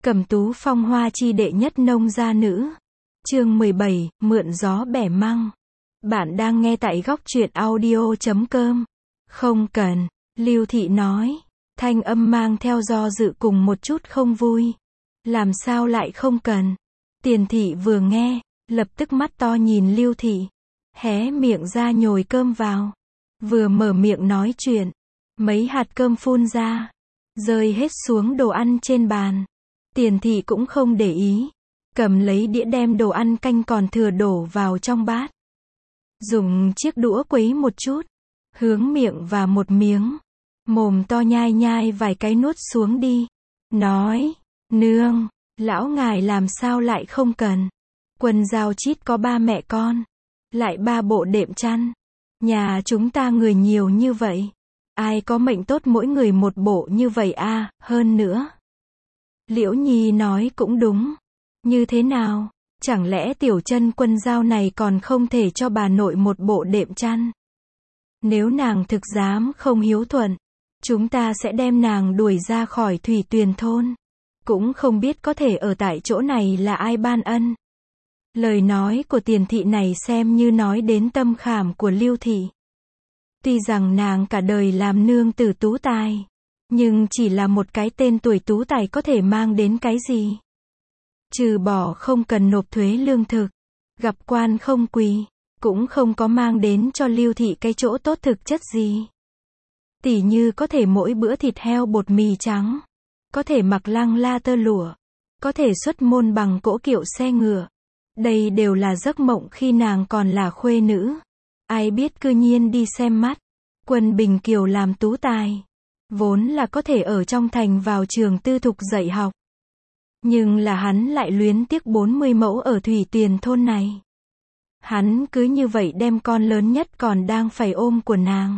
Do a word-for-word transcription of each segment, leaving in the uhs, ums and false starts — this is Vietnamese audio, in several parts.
Cẩm Tú phong hoa chi đệ nhất nông gia nữ. Chương mười bảy, mượn gió bẻ măng. Bạn đang nghe tại góc truyện audio chấm com. Không cần, Lưu Thị nói. Thanh âm mang theo do dự cùng một chút không vui. Làm sao lại không cần? Tiền Thị vừa nghe, lập tức mắt to nhìn Lưu Thị. Hé miệng ra nhồi cơm vào. Vừa mở miệng nói chuyện, mấy hạt cơm phun ra, rơi hết xuống đồ ăn trên bàn. Tiền Thị cũng không để ý, cầm lấy đĩa đem đồ ăn canh còn thừa đổ vào trong bát. Dùng chiếc đũa quấy một chút, hướng miệng và một miếng, mồm to nhai nhai vài cái nuốt xuống đi. Nói, nương, lão ngài làm sao lại không cần? Quần Dao Chít có ba mẹ con, lại ba bộ đệm chăn. Nhà chúng ta người nhiều như vậy, ai có mệnh tốt mỗi người một bộ như vậy à, hơn nữa. Liễu Nhi nói cũng đúng. Như thế nào? Chẳng lẽ tiểu chân Quân Dao này còn không thể cho bà nội một bộ đệm chăn? Nếu nàng thực dám không hiếu thuận, chúng ta sẽ đem nàng đuổi ra khỏi Thủy Tuyền thôn. Cũng không biết có thể ở tại chỗ này là ai ban ân. Lời nói của Tiền Thị này xem như nói đến tâm khảm của Lưu Thị. Tuy rằng nàng cả đời làm nương tử tú tài, nhưng chỉ là một cái tên tuổi tú tài có thể mang đến cái gì? Trừ bỏ không cần nộp thuế lương thực, gặp quan không quỳ, cũng không có mang đến cho Lưu Thị cái chỗ tốt thực chất gì. Tỉ như có thể mỗi bữa thịt heo bột mì trắng, có thể mặc lăng la tơ lụa, có thể xuất môn bằng cỗ kiệu xe ngựa. Đây đều là giấc mộng khi nàng còn là khuê nữ. Ai biết cư nhiên đi xem mắt. Quân Bình Kiều làm tú tài, vốn là có thể ở trong thành vào trường tư thục dạy học. Nhưng là hắn lại luyến tiếc bốn mươi mẫu ở Thủy Tuyền thôn này. Hắn cứ như vậy đem con lớn nhất còn đang phải ôm của nàng,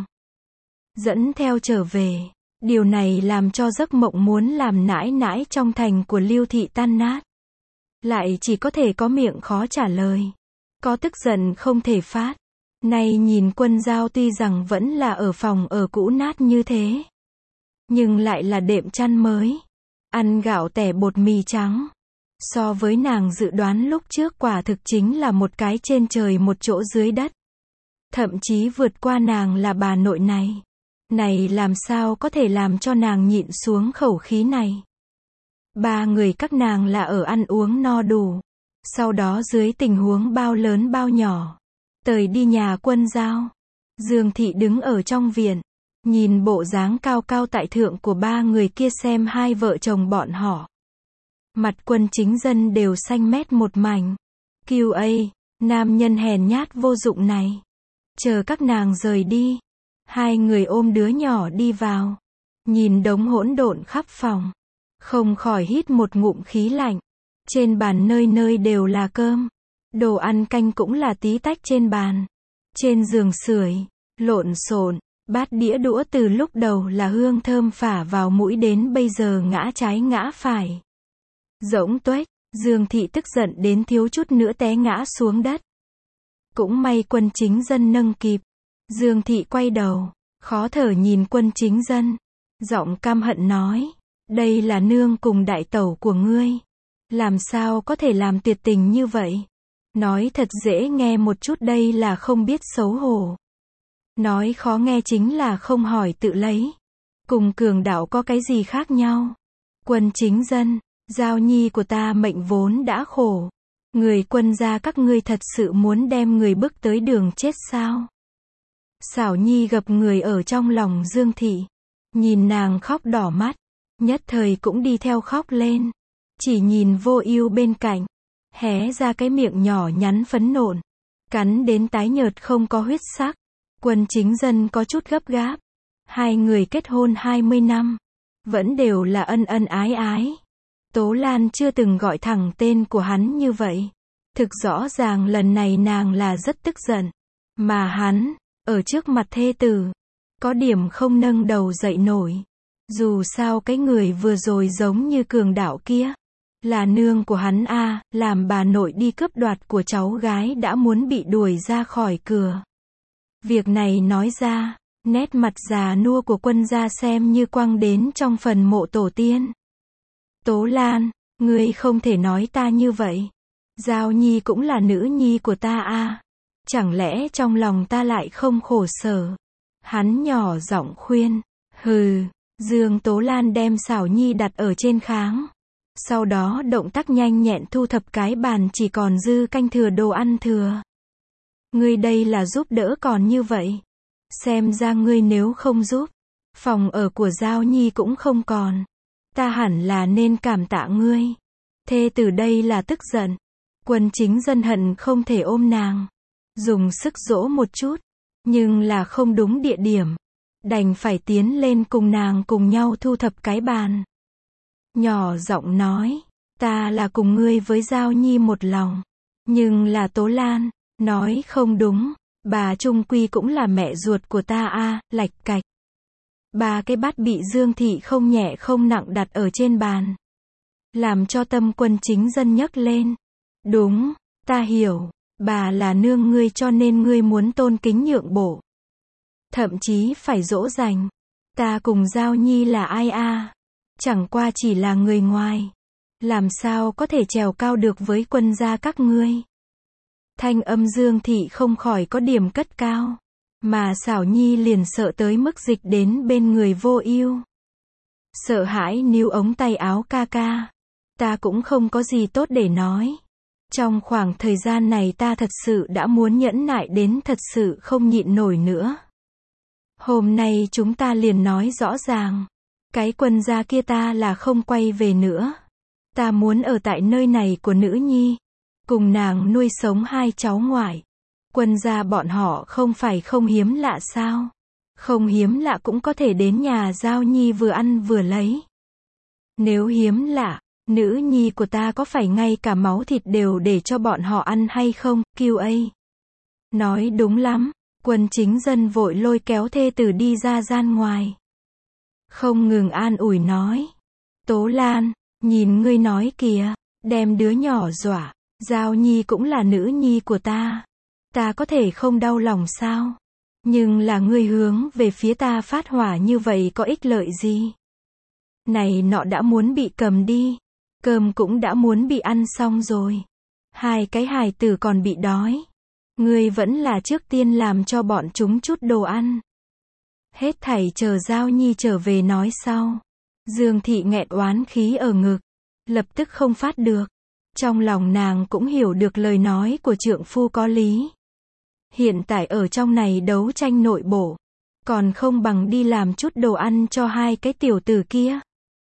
dẫn theo trở về. Điều này làm cho giấc mộng muốn làm nãi nãi trong thành của Lưu Thị tan nát. Lại chỉ có thể có miệng khó trả lời. Có tức giận không thể phát. Nay nhìn Quân Dao tuy rằng vẫn là ở phòng ở cũ nát như thế, nhưng lại là đệm chăn mới. Ăn gạo tẻ bột mì trắng. So với nàng dự đoán lúc trước quả thực chính là một cái trên trời một chỗ dưới đất. Thậm chí vượt qua nàng là bà nội này. Này làm sao có thể làm cho nàng nhịn xuống khẩu khí này. Ba người các nàng là ở ăn uống no đủ. Sau đó dưới tình huống bao lớn bao nhỏ, tời đi nhà Quân Dao. Dương Thị đứng ở trong viện, nhìn bộ dáng cao cao tại thượng của ba người kia xem hai vợ chồng bọn họ. Mặt Quân Chính Dân đều xanh mét một mảnh. Kiều ây, nam nhân hèn nhát vô dụng này. Chờ các nàng rời đi, hai người ôm đứa nhỏ đi vào. Nhìn đống hỗn độn khắp phòng, không khỏi hít một ngụm khí lạnh. Trên bàn nơi nơi đều là cơm. Đồ ăn canh cũng là tí tách trên bàn. Trên giường sưởi, lộn xộn, bát đĩa đũa từ lúc đầu là hương thơm phả vào mũi đến bây giờ ngã trái ngã phải. Rỗng tuếch, Dương Thị tức giận đến thiếu chút nữa té ngã xuống đất. Cũng may Quân Chính Dân nâng kịp. Dương Thị quay đầu, khó thở nhìn Quân Chính Dân. Giọng căm hận nói, đây là nương cùng đại tẩu của ngươi. Làm sao có thể làm tuyệt tình như vậy? Nói thật dễ nghe một chút đây là không biết xấu hổ. Nói khó nghe chính là không hỏi tự lấy. Cùng cường đạo có cái gì khác nhau? Quân Chính Dân, Giao Nhi của ta mệnh vốn đã khổ. Người Quân gia các ngươi thật sự muốn đem người bức tới đường chết sao? Xảo Nhi gặp người ở trong lòng Dương Thị. Nhìn nàng khóc đỏ mắt, nhất thời cũng đi theo khóc lên. Chỉ nhìn Vô Ưu bên cạnh, hé ra cái miệng nhỏ nhắn phấn nộn, cắn đến tái nhợt không có huyết sắc. Quân Chính Dân có chút gấp gáp. Hai người kết hôn hai mươi năm, vẫn đều là ân ân ái ái. Tố Lan chưa từng gọi thẳng tên của hắn như vậy. Thực rõ ràng lần này nàng là rất tức giận. Mà hắn, ở trước mặt thê tử, có điểm không nâng đầu dậy nổi. Dù sao cái người vừa rồi giống như cường đạo kia, là nương của hắn a, làm bà nội đi cướp đoạt của cháu gái đã muốn bị đuổi ra khỏi cửa. Việc này nói ra, nét mặt già nua của Quân gia xem như quăng đến trong phần mộ tổ tiên. Tố Lan, Ngươi không thể nói ta như vậy. Giao Nhi cũng là nữ nhi của ta a. Chẳng lẽ trong lòng ta lại không khổ sở? Hắn nhỏ giọng khuyên. Hừ, Dương Tố Lan đem xảo nhi đặt ở trên kháng. Sau đó động tác nhanh nhẹn thu thập cái bàn chỉ còn dư canh thừa đồ ăn thừa. Ngươi đây là giúp đỡ còn như vậy. Xem ra ngươi nếu không giúp, phòng ở của Giao Nhi cũng không còn. Ta hẳn là nên cảm tạ ngươi. Thê từ đây là tức giận. Quân Chính Dân hận không thể ôm nàng. Dùng sức dỗ một chút. Nhưng là không đúng địa điểm. Đành phải tiến lên cùng nàng cùng nhau thu thập cái bàn. Nhỏ giọng nói. Ta là cùng ngươi với Giao Nhi một lòng. Nhưng là Tố Lan. Nói không đúng. Bà chung quy cũng là mẹ ruột của ta a, lạch cạch. Ba cái bát bị Dương Thị không nhẹ không nặng đặt ở trên bàn. Làm cho tâm Quân Chính Dân nhấc lên. Đúng, ta hiểu. Bà là nương ngươi cho nên ngươi muốn tôn kính nhượng bộ. Thậm chí phải dỗ dành. Ta cùng Giao Nhi là ai a? Chẳng qua chỉ là người ngoài. Làm sao có thể trèo cao được với quân gia các ngươi? Thanh âm Dương Thị không khỏi có điểm cất cao. Mà xảo nhi liền sợ tới mức dịch đến bên người Vô Ưu. Sợ hãi níu ống tay áo ca ca. Ta cũng không có gì tốt để nói. Trong khoảng thời gian này ta thật sự đã muốn nhẫn nại đến thật sự không nhịn nổi nữa. Hôm nay chúng ta liền nói rõ ràng. Cái quân gia kia ta là không quay về nữa. Ta muốn ở tại nơi này của nữ nhi. Cùng nàng nuôi sống hai cháu ngoại. Quân gia bọn họ không phải không hiếm lạ sao? Không hiếm lạ cũng có thể đến nhà Giao Nhi vừa ăn vừa lấy. Nếu hiếm lạ, nữ nhi của ta có phải ngay cả máu thịt đều để cho bọn họ ăn hay không? Kiêu A. Nói đúng lắm. Quân Chính Dân vội lôi kéo thê tử đi ra gian ngoài. Không ngừng an ủi nói. Tố Lan, nhìn ngươi nói kìa, đem đứa nhỏ dọa. Giao Nhi cũng là nữ nhi của ta. Ta có thể không đau lòng sao? Nhưng là ngươi hướng về phía ta phát hỏa như vậy có ích lợi gì? Này nọ đã muốn bị cầm đi. Cơm cũng đã muốn bị ăn xong rồi. Hai cái hài tử còn bị đói. Ngươi vẫn là trước tiên làm cho bọn chúng chút đồ ăn. Hết thảy chờ Giao Nhi trở về nói sau. Dương Thị nghẹn oán khí ở ngực. Lập tức không phát được. Trong lòng nàng cũng hiểu được lời nói của trượng phu có lý. Hiện tại ở trong này đấu tranh nội bộ. Còn không bằng đi làm chút đồ ăn cho hai cái tiểu tử kia.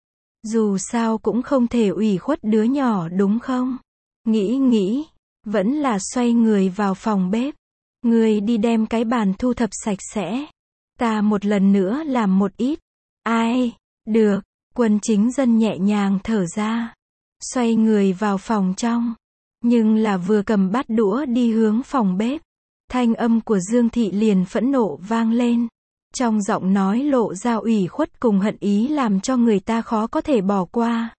Dù sao cũng không thể ủy khuất đứa nhỏ đúng không? Nghĩ nghĩ. Vẫn là xoay người vào phòng bếp. Người đi đem cái bàn thu thập sạch sẽ. Ta một lần nữa làm một ít. Ai? Được. Quân Chính Dân nhẹ nhàng thở ra. Xoay người vào phòng trong. Nhưng là vừa cầm bát đũa đi hướng phòng bếp. Thanh âm của Dương Thị liền phẫn nộ vang lên. Trong giọng nói lộ ra ủy khuất cùng hận ý làm cho người ta khó có thể bỏ qua.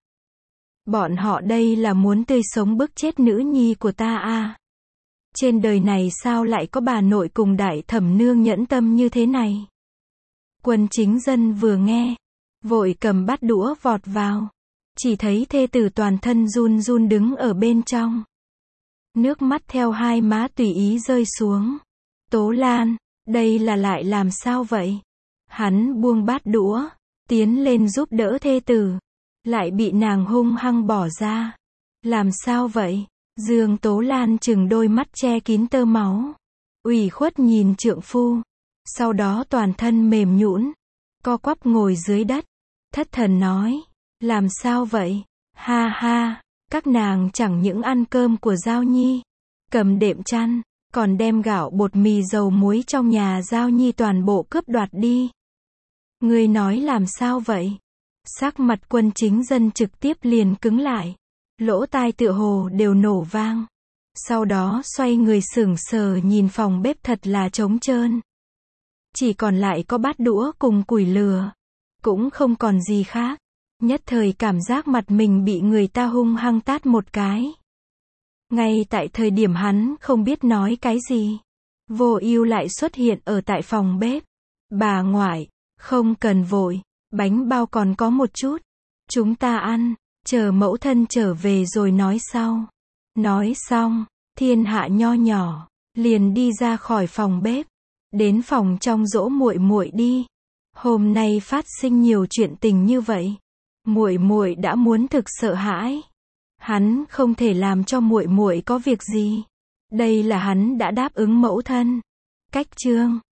Bọn họ đây là muốn tươi sống bức chết nữ nhi của ta à. Trên đời này sao lại có bà nội cùng đại thẩm nương nhẫn tâm như thế này. Quân Chính Dân vừa nghe. Vội cầm bát đũa vọt vào. Chỉ thấy thê tử toàn thân run run đứng ở bên trong. Nước mắt theo hai má tùy ý rơi xuống. Tố Lan, đây là lại làm sao vậy? Hắn buông bát đũa, tiến lên giúp đỡ thê tử. Lại bị nàng hung hăng bỏ ra. Làm sao vậy? Dương Tố Lan chừng đôi mắt che kín tơ máu. Ủy khuất nhìn trượng phu. Sau đó toàn thân mềm nhũn, co quắp ngồi dưới đất. Thất thần nói. Làm sao vậy? Ha ha, các nàng chẳng những ăn cơm của Giao Nhi, cầm đệm chăn, còn đem gạo bột mì dầu muối trong nhà Giao Nhi toàn bộ cướp đoạt đi. Ngươi nói làm sao vậy? Sắc mặt Quân Chính Dân trực tiếp liền cứng lại. Lỗ tai tựa hồ đều nổ vang. Sau đó xoay người sững sờ nhìn phòng bếp thật là trống trơn. Chỉ còn lại có bát đũa cùng củi lửa. Cũng không còn gì khác. Nhất thời cảm giác mặt mình bị người ta hung hăng tát một cái. Ngay tại thời điểm hắn không biết nói cái gì. Vô Ưu lại xuất hiện ở tại phòng bếp. Bà ngoại, không cần vội, bánh bao còn có một chút. Chúng ta ăn. chờ mẫu thân trở về rồi nói sau. Nói xong, Thiên Hạ nho nhỏ liền đi ra khỏi phòng bếp, đến phòng trong dỗ muội muội đi. Hôm nay phát sinh nhiều chuyện tình như vậy, muội muội đã muốn thực sợ hãi. Hắn không thể làm cho muội muội có việc gì. Đây là hắn đã đáp ứng mẫu thân. Cách chương